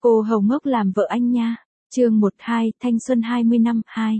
Cô hầu ngốc làm vợ anh nha. Chương 12, thanh xuân 20 năm 2.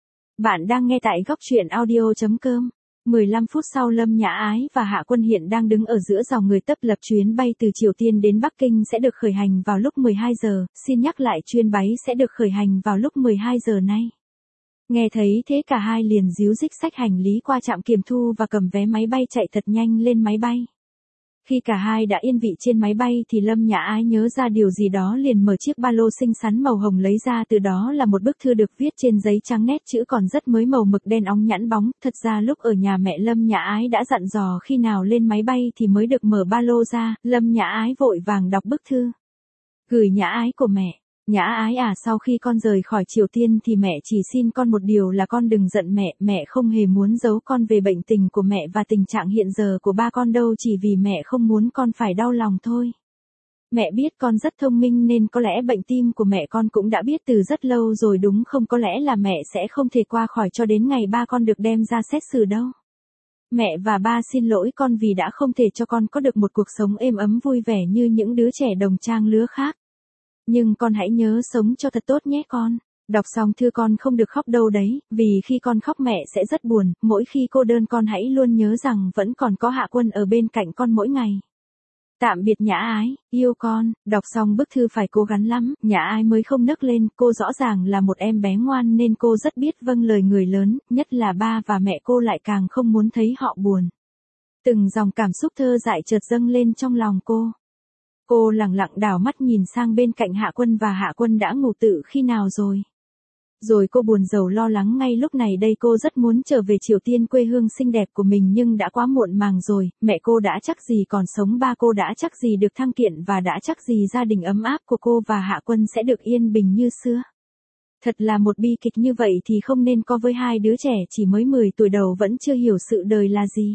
Bạn đang nghe tại góc truyện audio.com. 15 phút sau Lâm Nhã Ái và Hạ Quân hiện đang đứng ở giữa dòng người tấp lập. Chuyến bay từ Triều Tiên đến Bắc Kinh sẽ được khởi hành vào lúc 12 giờ, xin nhắc lại chuyến bay sẽ được khởi hành vào lúc 12 giờ nay. Nghe thấy thế cả hai liền díu dít xách hành lý qua trạm kiểm thu và cầm vé máy bay chạy thật nhanh lên máy bay. Khi cả hai đã yên vị trên máy bay thì Lâm Nhã Ái nhớ ra điều gì đó liền mở chiếc ba lô xinh xắn màu hồng lấy ra, từ đó là một bức thư được viết trên giấy trắng, nét chữ còn rất mới, màu mực đen óng nhẵn bóng. Thật ra lúc ở nhà mẹ Lâm Nhã Ái đã dặn dò khi nào lên máy bay thì mới được mở ba lô ra. Lâm Nhã Ái vội vàng đọc bức thư. Gửi Nhã Ái của mẹ. Nhã Ái à, sau khi con rời khỏi Triều Tiên thì mẹ chỉ xin con một điều là con đừng giận mẹ. Mẹ không hề muốn giấu con về bệnh tình của mẹ và tình trạng hiện giờ của ba con đâu, chỉ vì mẹ không muốn con phải đau lòng thôi. Mẹ biết con rất thông minh nên có lẽ bệnh tim của mẹ con cũng đã biết từ rất lâu rồi đúng không? Có lẽ là mẹ sẽ không thể qua khỏi cho đến ngày ba con được đem ra xét xử đâu. Mẹ và ba xin lỗi con vì đã không thể cho con có được một cuộc sống êm ấm vui vẻ như những đứa trẻ đồng trang lứa khác. Nhưng con hãy nhớ sống cho thật tốt nhé con. Đọc xong thư con không được khóc đâu đấy, vì khi con khóc mẹ sẽ rất buồn. Mỗi khi cô đơn con hãy luôn nhớ rằng vẫn còn có Hạ Quân ở bên cạnh con mỗi ngày. Tạm biệt Nhã Ái, yêu con. Đọc xong bức thư phải cố gắng lắm, Nhã Ái mới không nấc lên. Cô rõ ràng là một em bé ngoan nên cô rất biết vâng lời người lớn, nhất là ba và mẹ cô lại càng không muốn thấy họ buồn. Từng dòng cảm xúc thơ dại chợt dâng lên trong lòng cô. Cô lẳng lặng đảo mắt nhìn sang bên cạnh Hạ Quân, và Hạ Quân đã ngủ từ khi nào rồi. Rồi cô buồn rầu lo lắng. Ngay lúc này đây cô rất muốn trở về Triều Tiên, quê hương xinh đẹp của mình, nhưng đã quá muộn màng rồi. Mẹ cô đã chắc gì còn sống, ba cô đã chắc gì được thăng kiện, và đã chắc gì gia đình ấm áp của cô và Hạ Quân sẽ được yên bình như xưa. Thật là một bi kịch như vậy thì không nên có với hai đứa trẻ chỉ mới 10 tuổi đầu vẫn chưa hiểu sự đời là gì.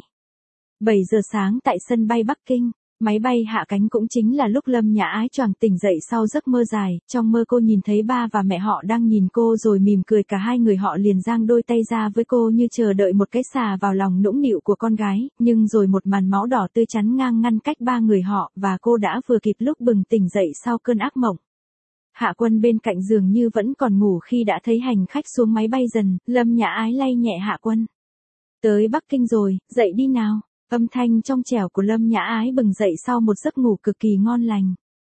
7 giờ sáng tại sân bay Bắc Kinh. Máy bay hạ cánh cũng chính là lúc Lâm Nhã Ái choàng tỉnh dậy sau giấc mơ dài. Trong mơ cô nhìn thấy ba và mẹ họ đang nhìn cô rồi mỉm cười, cả hai người họ liền giang đôi tay ra với cô như chờ đợi một cái xà vào lòng nũng nịu của con gái. Nhưng rồi một màn máu đỏ tươi chắn ngang ngăn cách ba người họ, và cô đã vừa kịp lúc bừng tỉnh dậy sau cơn ác mộng. Hạ Quân bên cạnh dường như vẫn còn ngủ. Khi đã thấy hành khách xuống máy bay dần, Lâm Nhã Ái lay nhẹ Hạ Quân. Tới Bắc Kinh rồi, dậy đi nào. Âm thanh trong trẻo của Lâm Nhã Ái bừng dậy sau một giấc ngủ cực kỳ ngon lành.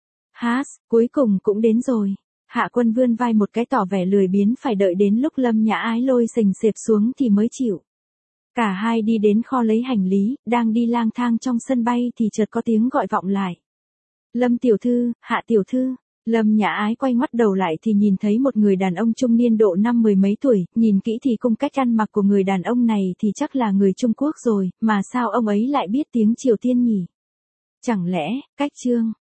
Cuối cùng cũng đến rồi. Hạ Quân vươn vai một cái tỏ vẻ lười biếng, phải đợi đến lúc Lâm Nhã Ái lôi xềnh xẹp xuống thì mới chịu. Cả hai đi đến kho lấy hành lý, đang đi lang thang trong sân bay thì chợt có tiếng gọi vọng lại. Lâm tiểu thư, Hạ tiểu thư. Lâm Nhã Ái quay ngoắt đầu lại thì nhìn thấy một người đàn ông trung niên độ 50 mấy tuổi, nhìn kỹ thì cung cách ăn mặc của người đàn ông này thì chắc là người Trung Quốc rồi, mà sao ông ấy lại biết tiếng Triều Tiên nhỉ? Chẳng lẽ, cách Trương,